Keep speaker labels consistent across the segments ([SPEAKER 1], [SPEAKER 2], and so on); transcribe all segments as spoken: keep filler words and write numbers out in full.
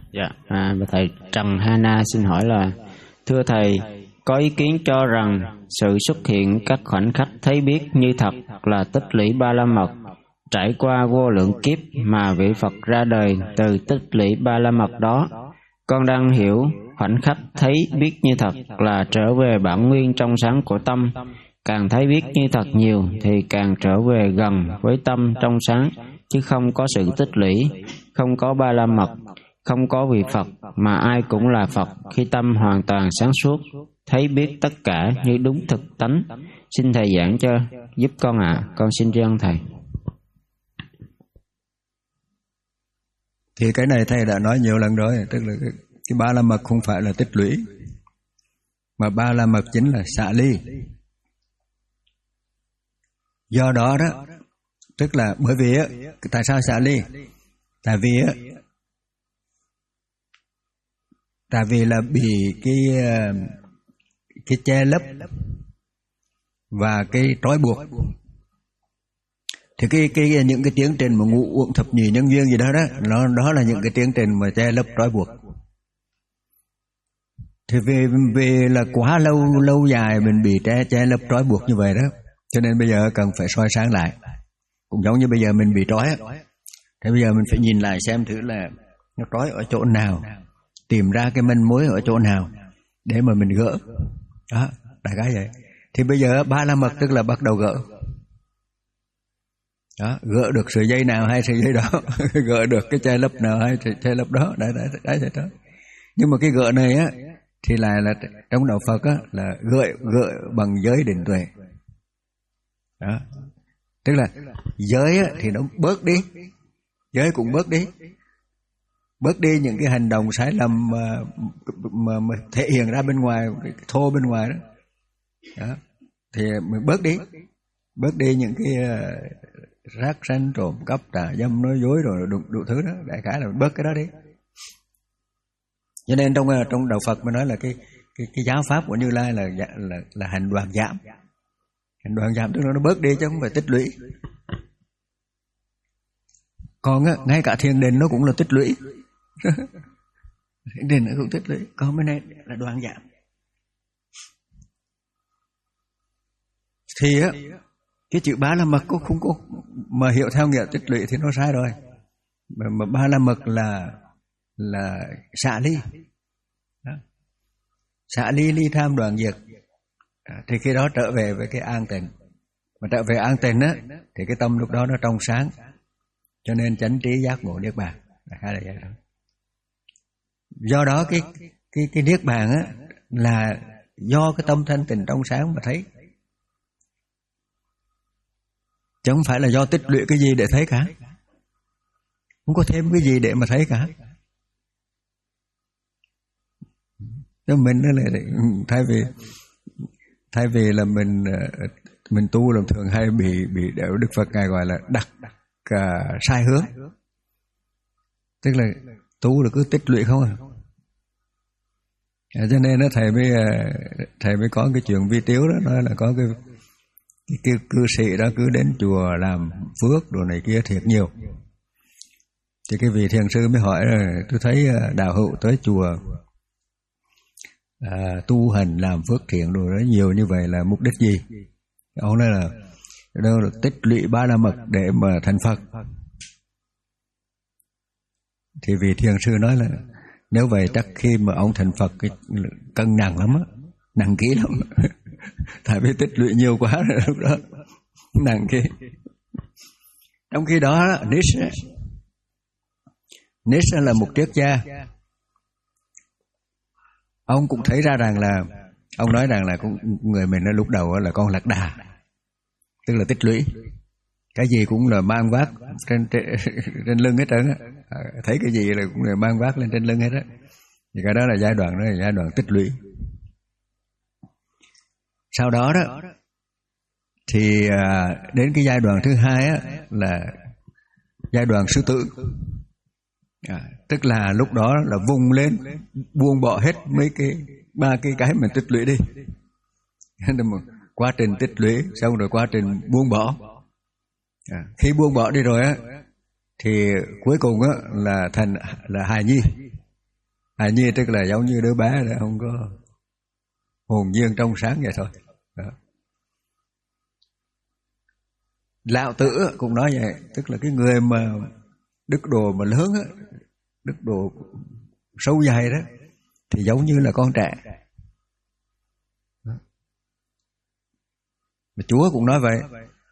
[SPEAKER 1] Dạ, à, thầy Trần Hana xin hỏi là: thưa thầy, có ý kiến cho rằng sự xuất hiện các khoảnh khắc thấy biết như thật là tích lũy ba la mật, trải qua vô lượng kiếp mà vị Phật ra đời từ tích lũy ba la mật đó. Con đang hiểu khoảnh khắc thấy biết như thật là trở về bản nguyên trong sáng của tâm. Càng thấy biết như thật nhiều thì càng trở về gần với tâm trong sáng, chứ không có sự tích lũy, không có ba la mật, không có vị Phật, mà ai cũng là Phật khi tâm hoàn toàn sáng suốt, thấy biết tất cả như đúng thực tánh. Xin thầy giảng cho giúp con ạ. À. Con xin tri ân thầy.
[SPEAKER 2] Thì cái này thầy đã nói nhiều lần rồi, tức là cái, cái ba la mật không phải là tích lũy, mà ba la mật chính là xả ly. Do đó đó, tức là bởi vì á, tại sao xả ly? Tại vì á, tại vì là bị cái cái che lấp và cái trói buộc. Thì cái cái những cái tiến trình mà ngũ uẩn thập nhị nhân duyên gì đó đó, nó đó là những cái tiến trình mà che lấp trói buộc. Thì vì vì là quá lâu lâu dài mình bị che che lấp trói buộc như vậy đó, cho nên bây giờ cần phải soi sáng lại. Cũng giống như bây giờ mình bị trói, thế bây giờ mình phải nhìn lại xem thử là nó trói ở chỗ nào, tìm ra cái manh mối ở chỗ nào để mà mình gỡ. Đó, đại khái vậy. Thì bây giờ ba la mật tức là bắt đầu gỡ. Đó, gỡ được sợi dây nào hay sợi dây đó, gỡ được cái che lấp nào hay che lấp đó, đấy, đấy, đấy, đấy, đó. Nhưng mà cái gỡ này á thì là là trong đạo Phật á là gợi gợi bằng giới định tuệ. Đó, tức là giới á thì nó bớt đi, giới cũng bớt đi, bớt đi những cái hành động sai lầm mà, mà, mà thể hiện ra bên ngoài, cái thô bên ngoài đó. Đó, thì mình bớt đi, bớt đi những cái uh, rác sanh trộm cắp tà dâm nói dối rồi đủ, đủ thứ đó, đại khái là bớt cái đó đi. Cho nên trong trong đạo Phật mới nói là cái cái cái giáo pháp của Như Lai là là là hành đoàn giảm. Hành đoàn giảm tức là nó bớt đi chứ không phải tích lũy. Còn á, ngay cả thiền định nó cũng là tích lũy. Thiền định nó cũng tích lũy, còn bên này là đoàn giảm. Thì á, cái chữ ba la mật có không có mà hiểu theo nghĩa tích lũy thì nó sai rồi. Mà, mà ba la mật là là xả ly. Đó. Xả ly ly tham đoạn diệt. À, thì khi đó trở về với cái an tịnh. Mà trở về an tịnh á thì cái tâm lúc đó nó trong sáng. Cho nên chánh trí giác ngộ niết bàn. Hay là vậy đó. Do đó cái cái cái niết bàn á là do cái tâm thanh tịnh trong sáng mà thấy. Chứ không phải là do tích lũy cái gì để thấy cả. Không có thêm cái gì để mà thấy cả. Nên mình là thay vì thay vì là mình mình tu làm thường hay bị bị đều Đức Phật ngài gọi là đặt uh, sai hướng. Tức là tu là cứ tích lũy không à. À, cho nên nó thầy mới thầy mới có cái chuyện vi tiếu đó, nói là có cái cái, cái cư sĩ đó cứ đến chùa làm phước đồ này kia thiệt nhiều. Thì cái vị thiền sư mới hỏi là tôi thấy đạo hữu tới chùa à, tu hành làm phước thiện đồ đó nhiều như vậy là mục đích gì? Ông nói là đâu là tích lũy ba la mật để mà thành Phật. Thì vị thiền sư nói là nếu vậy chắc khi mà ông thành Phật cái cân nặng lắm á, nặng ký lắm. Tại vì tích lũy nhiều quá rồi lúc đó nặng ký. Trong khi đó Nietzsche Nietzsche là một triết gia. Ông cũng thấy ra rằng là ông nói rằng là người mình nó lúc đầu là con lạc đà, tức là tích lũy, cái gì cũng là mang vác trên trên, trên lưng hết trơn á, thấy cái gì là cũng là mang vác lên trên lưng hết á. Thì cái đó là giai đoạn đó là giai đoạn tích lũy. Sau đó đó thì đến cái giai đoạn thứ hai á là giai đoạn sư tử. À, tức là lúc đó là vùng lên buông bỏ hết mấy cái ba cái cái mình tích lũy đi. Quá trình tích lũy xong rồi quá trình buông bỏ. À, khi buông bỏ đi rồi á thì cuối cùng á là thành là hài nhi. Hài nhi tức là giống như đứa bé đó, không có hồn nhiên trong sáng vậy thôi. Đó. Lão Tử cũng nói vậy, tức là cái người mà đức độ mà lớn á, đức độ sâu dày đó, thì giống như là con trẻ. Đó. Mà Chúa cũng nói vậy.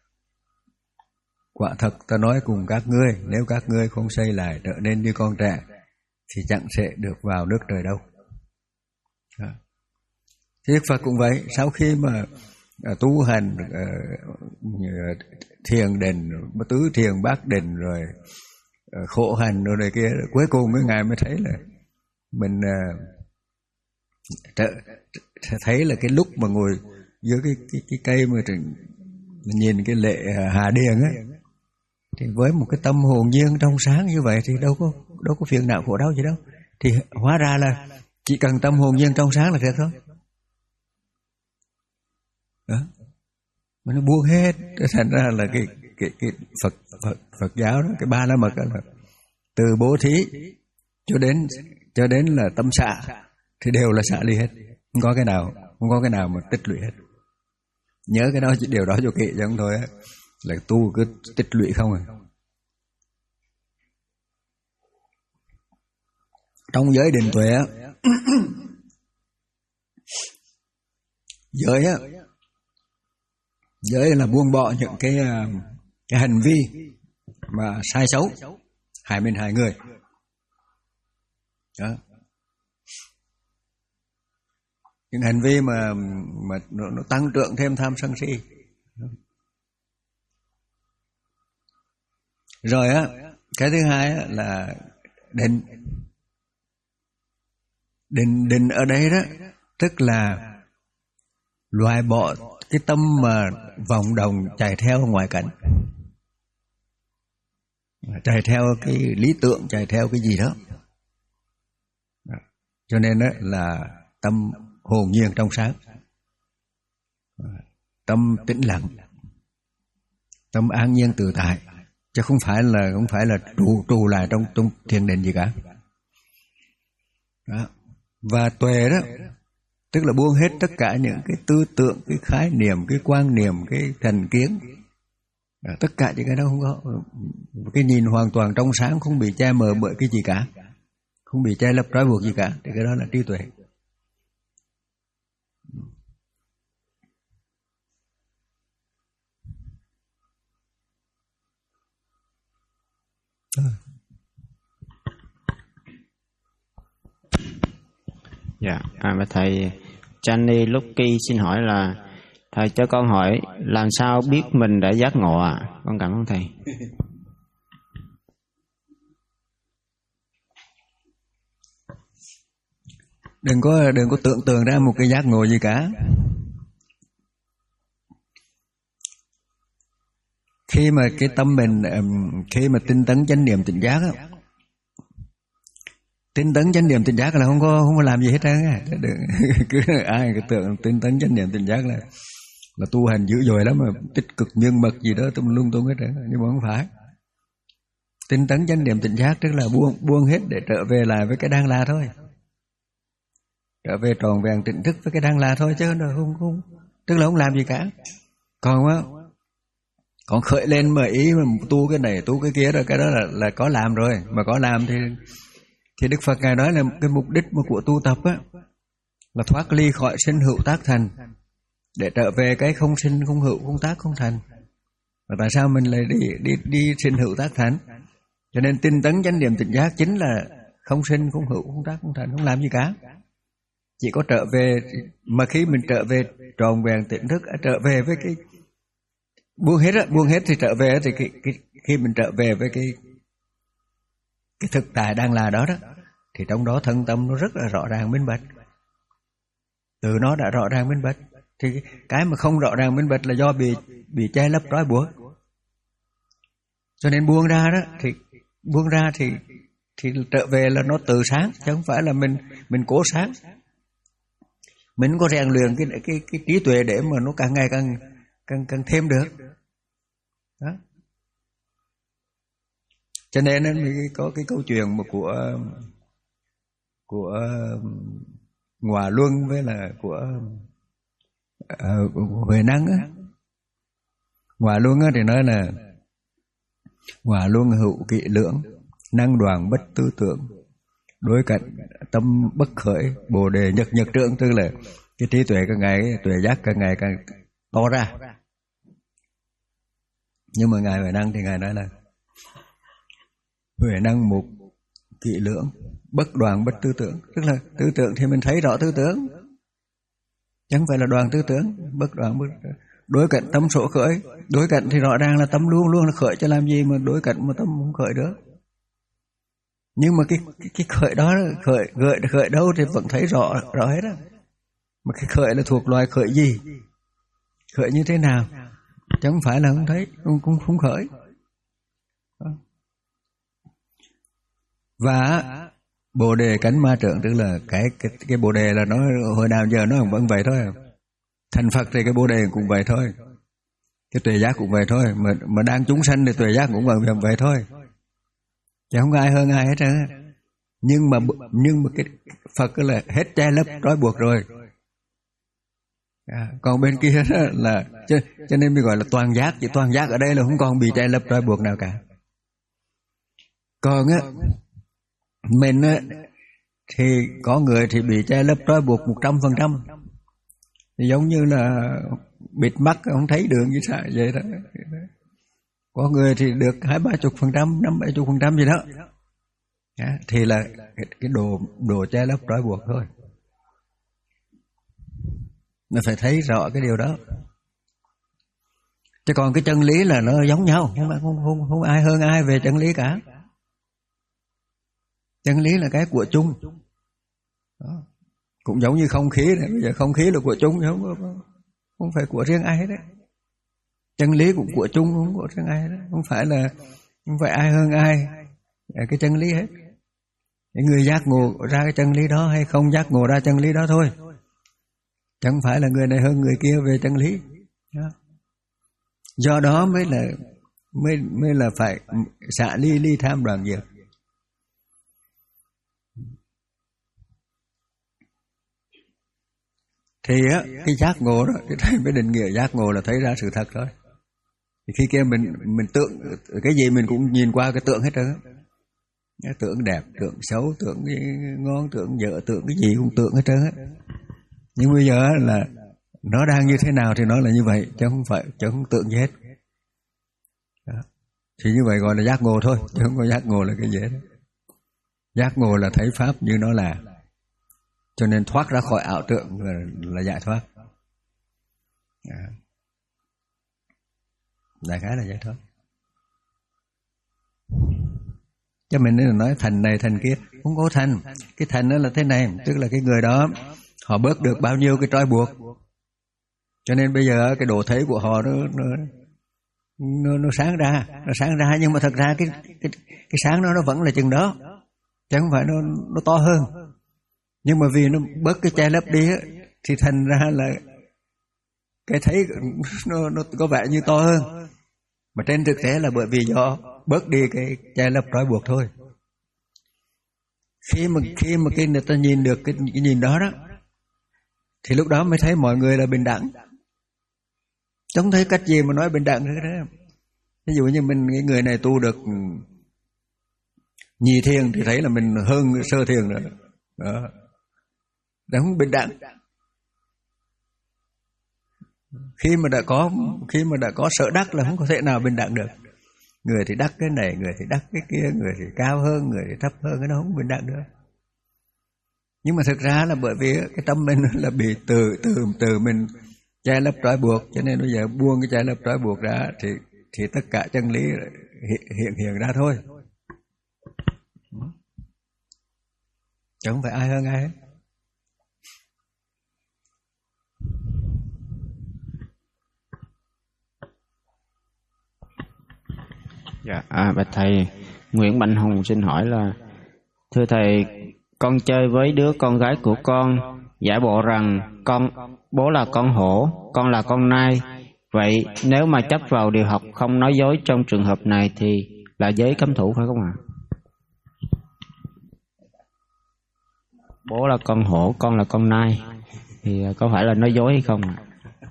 [SPEAKER 2] Quả thật ta nói cùng các ngươi, nếu các ngươi không xây lại trở nên như con trẻ, thì chẳng sẽ được vào nước trời đâu. Đó. Thì Đức Phật cũng vậy, sau khi mà uh, tu hành uh, thiền định, tứ thiền bát định rồi uh, khổ hành rồi này kia, cuối cùng mấy Ngài mới thấy là mình uh, trở, thấy là cái lúc mà ngồi dưới cái cái, cái cây mà nhìn cái lệ uh, Hà Điền ấy, thì với một cái tâm hồn nhiên trong sáng như vậy thì đâu có đâu có phiền não khổ đau gì đâu. Thì hóa ra là chỉ cần tâm hồn nhiên trong sáng là được thôi. Đó. Mà nó buông hết, thành ra là cái cái cái Phật Phật Phật giáo đó, cái ba la mật đó là từ bố thí cho đến cho đến là tâm xả thì đều là xả ly hết, không có cái nào không có cái nào mà tích lũy hết. Nhớ cái đó, điều đó cho kỹ chứ không thôi á là tu cứ tích lũy không à. Trong giới định tuệ á, giới á, giới là buông bỏ những cái cái hành vi mà sai xấu, hại mình hại người. Đó. Những hành vi mà mà nó, nó tăng trưởng thêm tham sân si. Rồi á, cái thứ hai á, là định. Định định ở đây đó, tức là loại bỏ cái tâm mà vọng động chạy theo ngoại cảnh, chạy theo cái lý tưởng, chạy theo cái gì đó. Cho nên đó là tâm hồn nhiên trong sáng, tâm tĩnh lặng, tâm an nhiên tự tại, chứ không phải là không phải là trụ trụ lại trong trong thiền định gì cả. Đó. Và tuệ đó, tức là buông hết tất cả những cái tư tưởng, cái khái niệm, cái quan niệm, cái thành kiến. Đó, tất cả những cái đó không có. Cái nhìn hoàn toàn trong sáng, không bị che mờ bởi cái gì cả, không bị che lấp trói buộc gì cả, thì cái đó là trí tuệ.
[SPEAKER 1] Dạ, à, và thầy Channy Lucky xin hỏi là thầy cho con hỏi làm sao biết mình đã giác ngộ ạ? À? Con cảm ơn thầy.
[SPEAKER 2] Đừng có đừng có tưởng tượng ra một cái giác ngộ gì cả. Khi mà cái tâm mình khi mà tinh tấn chánh niệm tỉnh giác á, tinh tấn chánh niệm tỉnh giác là không có không có làm gì hết trơn á. Cứ ai cứ tưởng tinh tấn chánh niệm tỉnh giác là là tu hành dữ dội lắm mà tích cực nhân mật gì đó tung lung tung hết trơn, nhưng mà không phải. Tinh tấn chánh niệm tỉnh giác tức là buông buông hết để trở về lại với cái đang là thôi, trở về tròn vẹn tỉnh thức với cái đang là thôi, chứ không không tức là không làm gì cả. Còn á, còn khởi lên mà ý mà tu cái này tu cái kia rồi, cái đó là là có làm rồi, mà có làm thì thì Đức Phật Ngài nói là cái mục đích mà của tu tập á là thoát ly khỏi sinh hữu tác thành để trở về cái không sinh không hữu không tác không thành. Và tại sao mình lại đi đi đi sinh hữu tác thành? Cho nên tinh tấn chánh niệm tỉnh giác chính là không sinh không hữu không tác không thành, không làm gì cả, chỉ có trở về. Mà khi mình trở về tròn vẹn tỉnh thức, trở về với cái buông hết á, buông hết thì trở về thì cái, cái, khi mình trở về với cái cái thực tại đang là đó đó, thì trong đó thân tâm nó rất là rõ ràng minh bạch, từ nó đã rõ ràng minh bạch. Thì cái mà không rõ ràng minh bạch là do bị bị che lấp trói buộc. Cho nên buông ra đó, thì buông ra thì thì trở về là nó từ sáng, chứ không phải là mình mình cố sáng. Mình có rèn luyện cái cái cái trí tuệ để mà nó càng ngày càng càng càng thêm được. Đó. Cho nên mình có cái câu chuyện mà của của Ngọa Luân với là của uh, Huệ Năng á. Ngọa Luân á thì nói là Ngọa Luân hữu kỵ lưỡng, năng đoàn bất tư tưởng, đối cạnh tâm bất khởi, bồ đề nhật nhật trượng, tức là cái trí tuệ càng ngày, tuệ giác càng ngày càng to ra. Nhưng mà ngài Huệ Năng thì ngài nói là Huệ Năng mục kỵ lưỡng, bất đoàn bất tư tưởng, tức là tư tưởng thì mình thấy rõ tư tưởng, chẳng phải là đoàn tư tưởng, bất đoàn bất đối cạnh tâm sổ khởi. Đối cạnh thì rõ ràng là tâm luôn luôn là khởi, chứ làm gì mà đối cạnh mà tâm không khởi được. Nhưng mà cái cái, cái khởi đó, khởi gợi khởi đâu thì vẫn thấy rõ rõ hết á. Mà cái khởi là thuộc loài khởi gì, khởi như thế nào, chẳng phải là không thấy, không không, không khởi. Và bồ đề cánh ma trượng, tức là cái cái cái bồ đề là nó hồi nào giờ nó vẫn vậy thôi. Thành Phật thì cái bồ đề cũng vậy thôi, cái tuệ giác cũng vậy thôi, mà mà đang chúng sanh thì tuệ giác cũng vậy vậy thôi, chứ không có ai hơn ai hết trơn. Nhưng mà nhưng mà cái Phật là hết che lấp trói buộc rồi. À, còn bên kia là cho, cho nên mới gọi là toàn giác. Chỉ toàn giác ở đây là không còn bị che lấp trói buộc nào cả. Còn á mình á thì có người thì bị che lấp trói buộc một trăm phần trăm, thì giống như là bịt mắt không thấy đường như sao vậy đó. Có người thì được hai ba chục phần trăm, năm bảy chục phần trăm gì đó. À, thì là cái, cái đồ đồ che lấp trói buộc thôi. Mình phải thấy rõ cái điều đó. Chứ còn cái chân lý là nó giống nhau, không không không, không ai hơn ai về chân lý cả. Chân lý là cái của chung. Đó. Cũng giống như không khí này, bây giờ không khí là của chung, không không phải của riêng ai hết đấy. Chân lý cũng của chung, không của riêng ai hết đấy. Không phải là không phải ai hơn ai cái chân lý hết. Cái người giác ngộ ra cái chân lý đó hay không giác ngộ ra chân lý đó thôi, chẳng phải là người này hơn người kia về chân lý. Đó. Do đó mới là mới mới là phải xả ly ly tham đoàn diệt. Thì á cái giác ngộ đó, cái mới định nghĩa giác ngộ là thấy ra sự thật thôi. Thì khi kia mình mình tượng cái gì mình cũng nhìn qua cái tượng hết trơn. Tượng đẹp, tượng xấu, tượng ngon, tượng dở, tượng cái gì cũng tượng hết trơn á. Nhưng bây giờ là nó đang như thế nào thì nó là như vậy, chứ không phải chứ không tượng gì hết. Đó. Thì như vậy gọi là giác ngộ thôi, chứ không có giác ngộ là cái gì hết. Giác ngộ là thấy pháp như nó là, cho nên thoát ra khỏi ảo tượng là, là giải thoát. Đó. Đại khái là giải thoát. Chứ mình nên là nói thành này thành kia, không có thành. Cái thành đó là thế này, tức là cái người đó họ bớt được bao nhiêu cái trói buộc, cho nên bây giờ cái độ thấy của họ nó nó nó, nó sáng ra, nó sáng ra, nhưng mà thật ra cái cái cái sáng đó nó vẫn là chừng đó, chứ không phải nó nó to hơn. Nhưng mà vì nó bớt cái che lấp đi á, thì thành ra là cái thấy nó nó có vẻ như to hơn, mà trên thực tế là bởi vì do bớt đi cái che lấp trói buộc thôi. Khi mà khi mà cái người ta nhìn được cái, cái nhìn đó đó, thì lúc đó mới thấy mọi người là bình đẳng. Chẳng thấy cách gì mà nói bình đẳng nữa đó. Ví dụ như mình cái người này tu được nhị thiền thì thấy là mình hơn sơ thiền rồi. Đó. Đó không bình đẳng. Khi mà đã có khi mà đã có sở đắc là không có thể nào bình đẳng được. Người thì đắc cái này, người thì đắc cái kia, người thì cao hơn, người thì thấp hơn, cái nó không bình đẳng được. Nhưng mà thực ra là bởi vì cái tâm mình là bị từ từ từ mình che lấp trói buộc, cho nên bây giờ buông cái che lấp trói buộc ra thì thì tất cả chân lý hiện hiện ra thôi. Chứ không phải ai hơn ai hết.
[SPEAKER 1] Dạ, à, bạch thầy, Nguyễn Mạnh Hùng xin hỏi là: thưa thầy, con chơi với đứa con gái của con, giả bộ rằng con bố là con hổ, con là con nai. Vậy nếu mà chấp vào điều học không nói dối trong trường hợp này thì là giới cấm thủ phải không ạ? bố là con hổ, con là con nai, thì có phải là nói dối hay không ạ?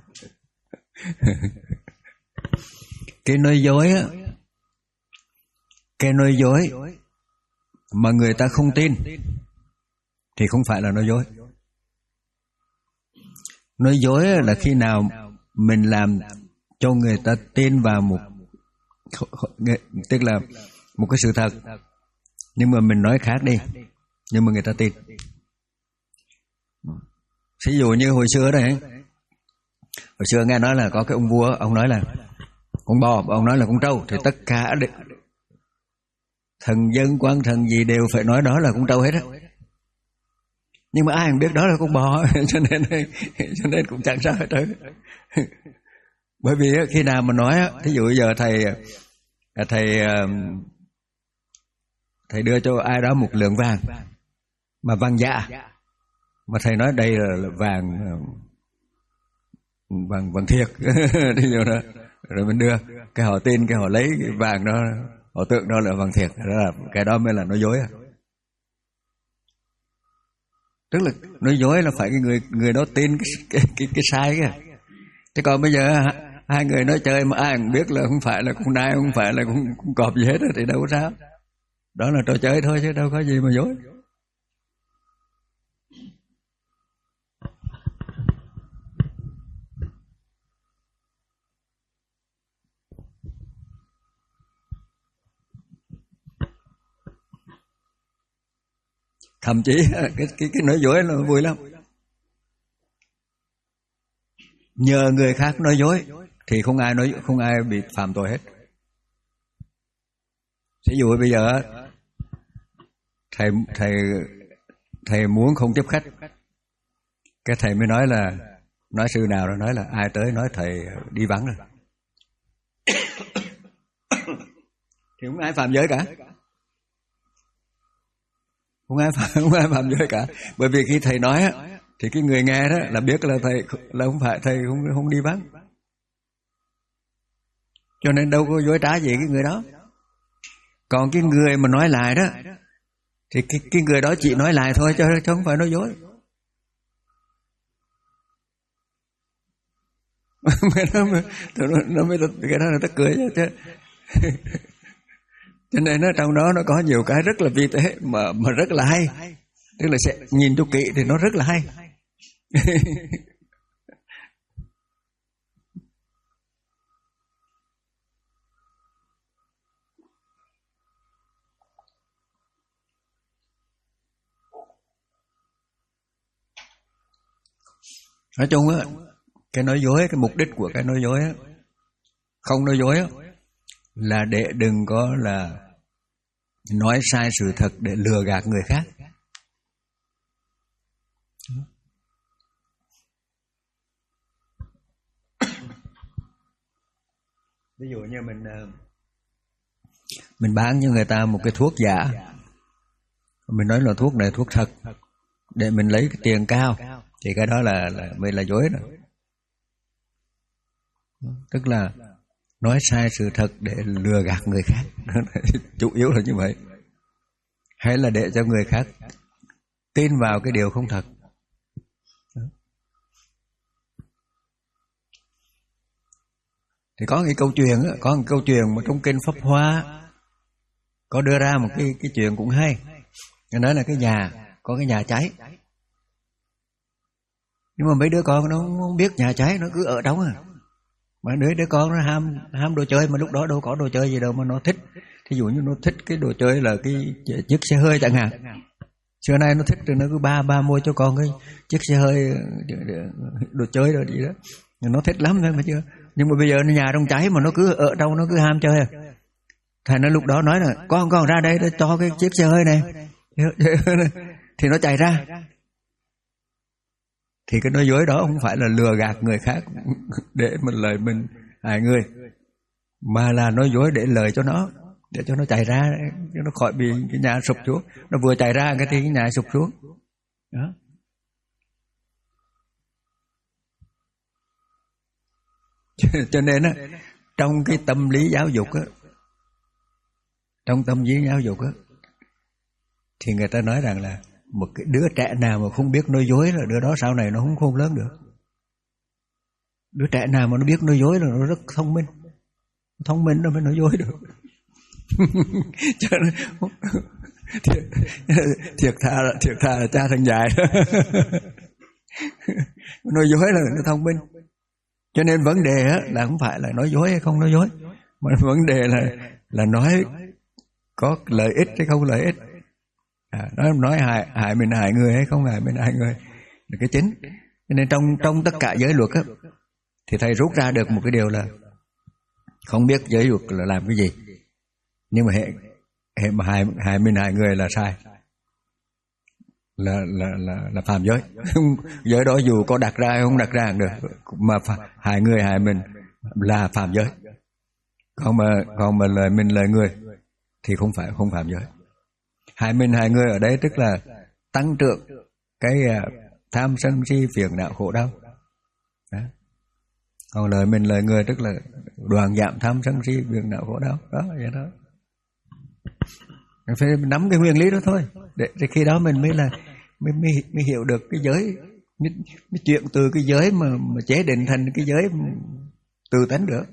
[SPEAKER 2] Cái nói dối á, cái nói dối mà người ta không tin thì không phải là nói dối. Nói dối là khi nào mình làm cho người ta tin vào một, tức là một cái sự thật, nhưng mà mình nói khác đi, nhưng mà người ta tin. Ví dụ như hồi xưa đấy, hồi xưa nghe nói là có cái ông vua, ông nói là con bò, ông nói là con trâu, thì tất cả thần dân quan thần gì đều phải nói đó là con trâu hết á. Nhưng mà ai cũng biết đó là con bò, cho nên cho nên cũng chẳng sao hết trơn. Bởi vì khi nào mà nói, thí dụ giờ thầy thầy thầy đưa cho ai đó một lượng vàng mà vàng dạ, mà thầy nói đây là vàng vàng vàng thiệt, thí dụ đó, rồi mình đưa, cái họ tin, cái họ lấy cái vàng đó, họ tưởng đó là vàng thiệt, đó là cái đó mới là nói dối à. Tức là nói dối là phải cái người người đó tin cái cái cái, cái sai kìa. Chứ còn bây giờ hai người nói chơi mà ai cũng biết là không phải là con nai, không phải là con, con cọp gì hết thì đâu có sao. Đó là trò chơi thôi chứ đâu có gì mà dối. Thậm chí cái cái cái nói dối là vui lắm. Nhờ người khác nói dối thì không ai nói không ai bị phạm tội hết. Ví dụ bây giờ thầy thầy thầy muốn không tiếp khách, cái thầy mới nói là, nói sư nào đó nói là ai tới nói thầy đi vắng rồi, thì không ai phạm giới cả. Không ai phạm, không ai phạm giới cả. Bởi vì khi thầy nói á, thì cái người nghe đó là biết là thầy là không phải thầy không không đi vắng, cho nên đâu có dối trá gì cái người đó. Còn cái người mà nói lại đó thì cái, cái người đó chỉ nói lại thôi, chứ, chứ không phải nói dối. nó, nó, nó mới cái đó là tất cười chứ. Cho nên nó trong đó nó có nhiều cái rất là vi tế mà mà rất là hay. Tức là sẽ nhìn cho kỹ thì nó rất là hay. Nói chung á, cái nói dối, cái mục đích của cái nói dối á, không nói dối á, là để đừng có là nói sai sự thật để lừa gạt người khác. Ví dụ như mình mình bán cho người ta một cái thuốc giả, mình nói là thuốc này thuốc thật để mình lấy cái tiền cao, thì cái đó là là mình là dối rồi. Tức là nói sai sự thật để lừa gạt người khác. Chủ yếu là như vậy. Hay là để cho người khác tin vào cái điều không thật. Thì có cái câu chuyện, có một câu chuyện mà trong kinh Pháp Hoa có đưa ra một cái cái chuyện cũng hay. Nó nói là cái nhà, có cái nhà cháy, nhưng mà mấy đứa con nó không biết nhà cháy, nó cứ ở trong à. Mà đứa đứa con nó ham ham đồ chơi, mà lúc đó đâu có đồ chơi gì đâu mà nó thích. Thí dụ như nó thích cái đồ chơi là cái chiếc xe hơi chẳng hạn. Xưa nay nó thích rồi nó cứ ba ba mua cho con cái chiếc xe hơi đồ chơi rồi gì đó. Nó thích lắm thôi mà chưa. Nhưng mà bây giờ nhà trong cháy mà nó cứ ở trong, nó cứ ham chơi. Thầy nó lúc đó nói là con con ra đây cho cái chiếc xe hơi này. Thì nó chạy ra. Thì cái nói dối đó không phải là lừa gạt người khác để mình lời mình hại người, mà là nói dối để lời cho nó, để cho nó chạy ra, cho nó khỏi bị cái nhà sụp xuống. Nó vừa chạy ra cái thì cái nhà sụp xuống đó. Cho nên á, trong cái tâm lý giáo dục á, trong tâm lý giáo dục á, thì người ta nói rằng là một cái đứa trẻ nào mà không biết nói dối là đứa đó sau này nó không khôn lớn được. Đứa trẻ nào mà nó biết nói dối là nó rất thông minh. Thông minh nó mới nói dối được. Cho nên thiệt, thiệt tha là thiệt tha là cha thằng dài. Nói dối là nó thông minh. Cho nên vấn đề á, là không phải là nói dối hay không nói dối, mà vấn đề là là nói có lợi ích hay không lợi ích. À, nói nói hại hại mình hại người hay không hại mình hại người là cái chính. Cho nên trong trong tất cả giới luật á, thì thầy rút ra được một cái điều là không biết giới luật là làm cái gì, nhưng mà hệ hệ mà hại hại mình hại người là sai, là là là là phạm giới. Giới đó dù có đặt ra hay không đặt ra cũng được, mà hại người hại mình là phạm giới. Còn mà còn mà lời mình lời người thì không phải không phạm giới. Hại mình hại người ở đây tức là tăng trưởng cái tham sân si phiền não khổ đau. Đó. Còn lời mình lời người tức là đoạn giảm tham sân si phiền não khổ đau. Đó vậy đó. Mình phải nắm cái nguyên lý đó thôi, để, để khi đó mình mới là mới, mới, mới hiểu được cái giới, mới, mới chuyển từ cái giới mà, mà chế định thành cái giới từ tánh được.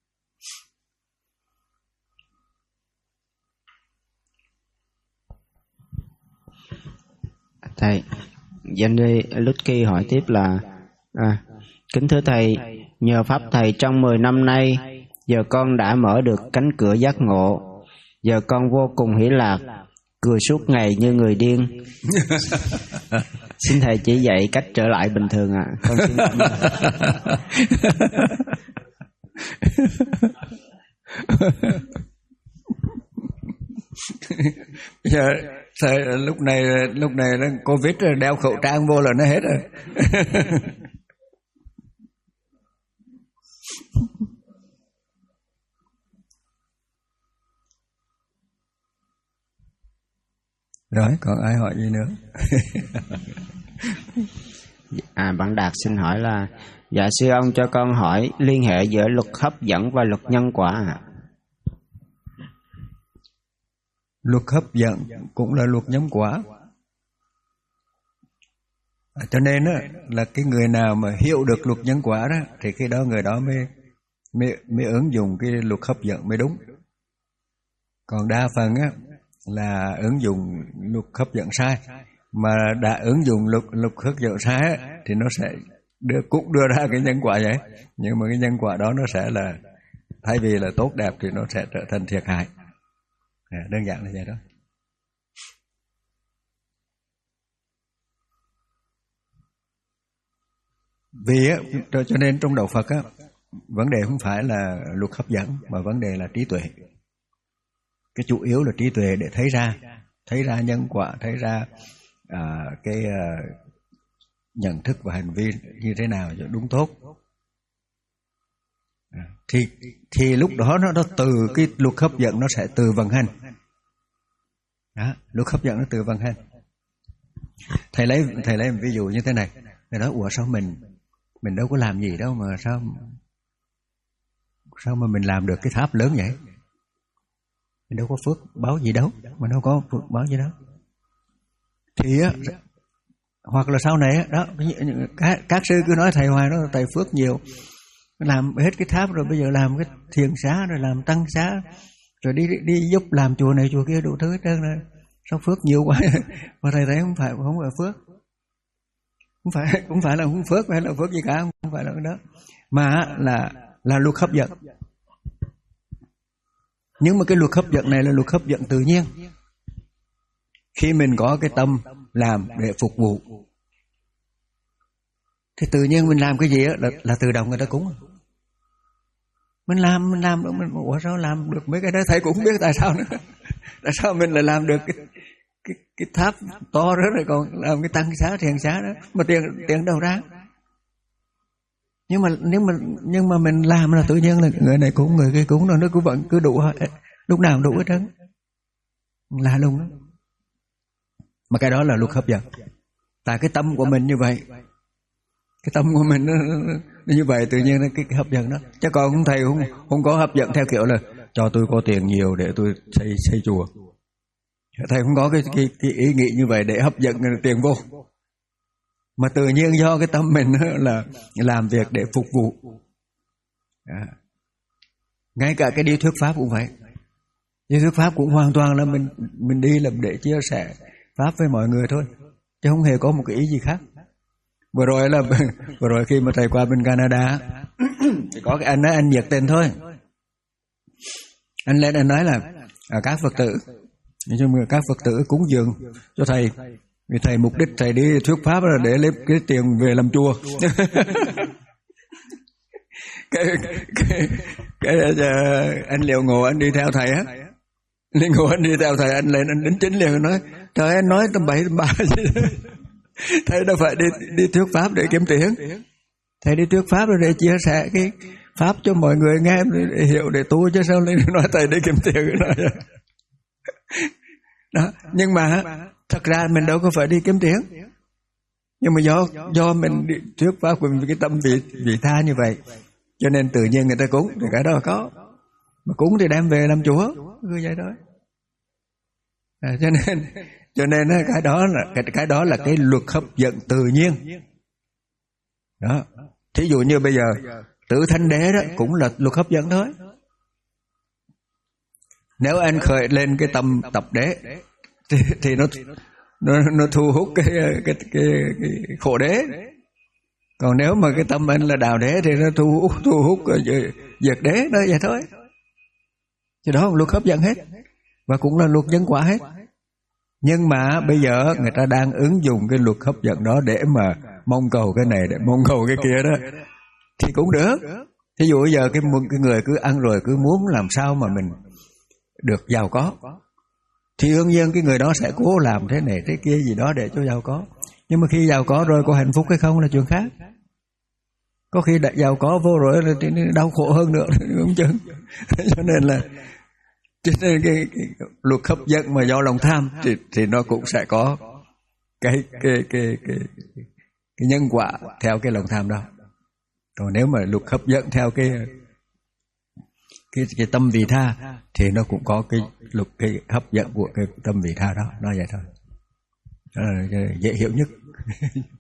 [SPEAKER 1] Thầy, Jenny Lucky hỏi tiếp là à, kính thưa thầy, nhờ pháp thầy trong mười năm nay, giờ con đã mở được cánh cửa giác ngộ. Giờ con vô cùng hỷ lạc, cười suốt ngày như người điên. Xin thầy chỉ dạy cách trở lại bình thường ạ. À. Con xin cảm ơn.
[SPEAKER 2] Giờ thầy, lúc này lúc này nó Covid rồi, đeo khẩu trang vô là nó hết rồi. Rồi, còn ai hỏi gì nữa?
[SPEAKER 1] À, bạn Đạt xin hỏi là dạ sư ông cho con hỏi liên hệ giữa luật hấp dẫn và luật nhân quả ạ.
[SPEAKER 2] Luật hấp dẫn cũng là luật nhân quả. À, cho nên á, là cái người nào mà hiểu được luật nhân quả đó thì khi đó người đó mới mới, mới ứng dụng cái luật hấp dẫn mới đúng. Còn đa phần á là ứng dụng luật hấp dẫn sai, mà đã ứng dụng luật luật hấp dẫn sai á, thì nó sẽ đưa cũng đưa ra cái nhân quả vậy, nhưng mà cái nhân quả đó nó sẽ là thay vì là tốt đẹp thì nó sẽ trở thành thiệt hại. À, đơn giản là vậy đó. Vì á, cho nên trong đạo Phật á, vấn đề không phải là luật hấp dẫn, mà vấn đề là trí tuệ. Cái chủ yếu là trí tuệ để thấy ra, thấy ra nhân quả, thấy ra à, cái à, nhận thức và hành vi như thế nào cho đúng tốt. À, thì thì lúc đó nó, nó từ cái luật hấp dẫn nó sẽ từ vận hành. Đó, luật hấp dẫn nó từ vận hành. Thầy lấy thầy lấy một ví dụ như thế này. Thầy nói ủa sao mình mình đâu có làm gì đâu mà sao sao mà mình làm được cái tháp lớn vậy? Mình đâu có phước báo gì đâu, mình đâu có phước báo gì đâu. Thì á, hoặc là sau này á, đó các, các sư cứ nói thầy hoài đó, thầy phước nhiều, làm hết cái tháp rồi bây giờ làm cái thiền xá rồi làm tăng xá rồi đi đi giúp làm chùa này chùa kia đủ thứ hết trơn rồi. Sao phước nhiều quá? Mà thầy thấy không phải không phải phước, không phải không phải là không phước hay là phước gì cả, không phải là cái đó, mà là là luật hấp dẫn. Nhưng mà cái luật hấp dẫn này là luật hấp dẫn tự nhiên. Khi mình có cái tâm làm để phục vụ thì tự nhiên mình làm cái gì đó là, là tự động người ta cúng. Mình làm mình làm được mình ủa sao làm được mấy cái đó, thầy cũng không biết tại sao nữa. Tại sao mình lại làm được cái cái, cái tháp to đó rồi còn làm cái tăng xá thiền xá đó mà tiền tiền đâu ra. Nhưng mà nếu mà nhưng mà mình làm là tự nhiên là người này cúng người kia cúng, nó nó cứ vẫn cứ đủ, lúc nào cũng đủ hết trơn, là luôn đó. Mà cái đó là luật hấp dẫn. Tại cái tâm của mình như vậy, cái tâm của mình nó, nó như vậy tự nhiên nó cái, cái hấp dẫn đó. Chứ còn không thầy không không có hấp dẫn theo kiểu là cho tôi có tiền nhiều để tôi xây xây chùa. Thầy không có cái, cái, cái ý nghĩ như vậy để hấp dẫn tiền vô, mà tự nhiên do cái tâm mình là làm việc để phục vụ. À. Ngay cả cái đi thuyết pháp cũng vậy. Đi thuyết pháp cũng hoàn toàn là mình mình đi làm để chia sẻ pháp với mọi người thôi, chứ không hề có một cái ý gì khác. Vừa rồi là vừa rồi khi mà thầy qua bên Canada thì có cái anh nói anh nhiệt tình thôi. Anh lên anh nói là à, các Phật tử, nhưng mà các Phật tử cúng dường cho thầy, vì thầy mục đích thầy đi thuyết pháp là để lấy cái tiền về làm chùa. cái, cái, cái, cái anh Liệu Ngộ anh đi theo thầy á, Liệu Ngộ anh đi theo thầy, anh lên anh đính chính liền nói trời, anh nói tầm bảy tầm ba gì. Thầy đâu phải đi đi thuyết pháp để kiếm tiền, thầy đi thuyết pháp để chia sẻ cái pháp cho mọi người nghe để hiểu để tu, chứ sao lên nói thầy đi kiếm tiền nói. Đó, nhưng mà thật ra mình đâu có phải đi kiếm tiền, nhưng mà do do mình đi thuyết pháp với cái tâm vị vị tha như vậy, cho nên tự nhiên người ta cúng, thì cái đó có, mà cúng thì đem về làm chúa, cứ vậy thôi. À, cho nên cho nên cái đó là cái cái đó là cái luật hấp dẫn tự nhiên. Đó, thí dụ như bây giờ Tử Thanh Đế đó cũng là luật hấp dẫn thôi. Nếu anh khởi lên cái tâm tập đế thì, thì nó nó nó thu hút cái cái cái, cái khổ đế. Còn nếu mà cái tâm anh là đạo đế thì nó thu hút thu hút diệt đế, đó vậy thôi. Thì đó là luật hấp dẫn hết, và cũng là luật nhân quả hết. Nhưng mà bây giờ người ta đang ứng dụng cái luật hấp dẫn đó để mà mong cầu cái này, để mong cầu cái kia đó, thì cũng được. Thí dụ bây giờ cái, cái người cứ ăn rồi cứ muốn làm sao mà mình được giàu có, thì đương nhiên cái người đó sẽ cố làm thế này thế kia gì đó để cho giàu có. Nhưng mà khi giàu có rồi có hạnh phúc hay không là chuyện khác. Có khi đã giàu có vô rồi là đau khổ hơn nữa, đúng chứ? Cho nên là cho nên cái, cái luật hấp dẫn mà do lòng tham thì thì nó cũng sẽ có cái cái cái cái, cái nhân quả theo cái lòng tham đó. Còn nếu mà luật hấp dẫn theo cái cái cái tâm vị tha thì nó cũng có cái luật cái hấp dẫn của cái tâm vị tha đó, nó vậy thôi. Đó là dễ hiểu nhất.